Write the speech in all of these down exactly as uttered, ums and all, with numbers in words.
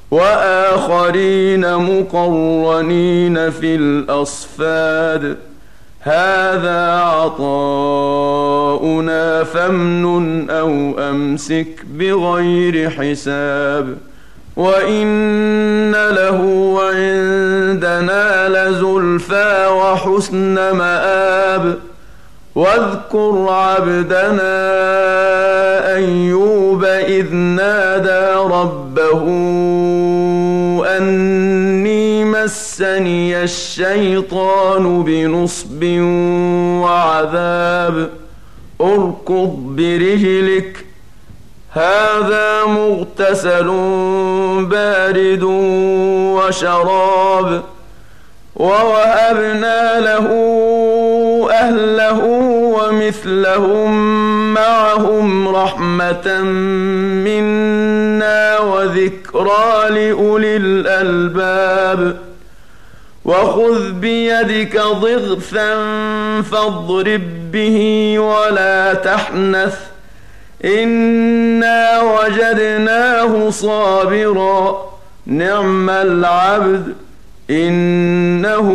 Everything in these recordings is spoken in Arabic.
وآخرين مقرنين في الأصفاد هذا عطاؤنا فامنن أو أمسك بغير حساب وإن له عندنا لزلفى وحسن مآب واذكر عبدنا أيوب إذ نادى ربه أني مسني الشيطان بنصب وعذاب اركض برجلك هذا مغتسل بارد وشراب ووهبنا له أهله ومثلهم معهم رحمة منا وذكرى لأولي الألباب وخذ بيدك ضغثا فاضرب به ولا تحنث إنا وجدناه صابرا نعم العبد إنه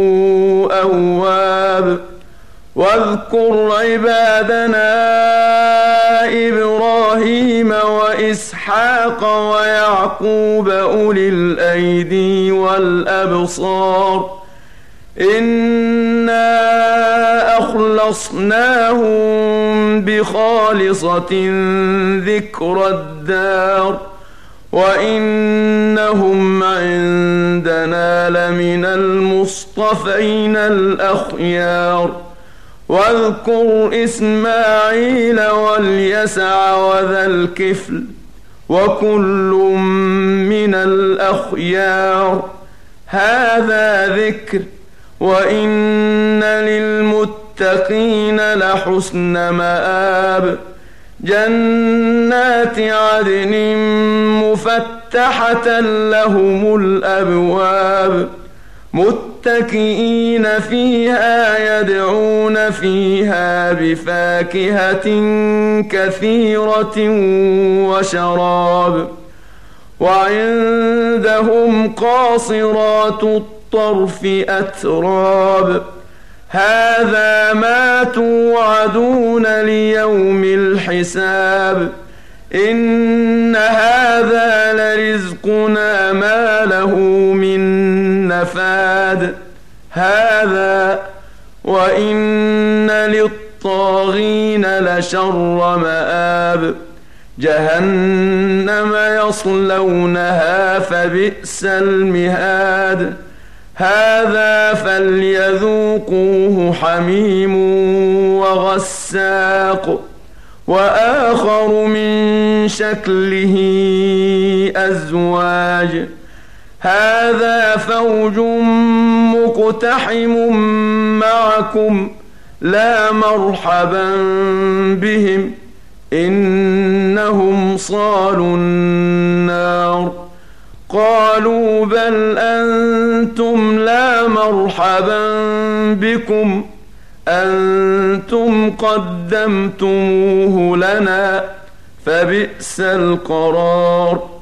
أواب واذكر عبادنا إبراهيم وإسحاق ويعقوب أولي الأيدي والأبصار إنا أخلصناهم بخالصة ذكر الدار وإنهم عندنا لمن المصطفين الأخيار واذكر إسماعيل واليسع وذا الكفل وكل من الأخيار هذا ذكر وإن للمتقين لحسن مآب جنات عدن مفتحة لهم الأبواب متكئين فيها يدعون فيها بفاكهة كثيرة وشراب وعندهم قاصرات الطرف أتراب هذا ما توعدون ليوم الحساب إن هذا لرزقنا ما له من نفاد هذا وإن للطاغين لشر مآب جهنم يصلونها فبئس المهاد هذا فليذوقوه حميم وغساق وآخر من شكله أزواج هذا فوج مقتحم معكم لا مرحبا بهم إنهم صالوا النار قالوا بل أنتم لا مرحبا بكم أنتم قدمتموه لنا فبئس القرار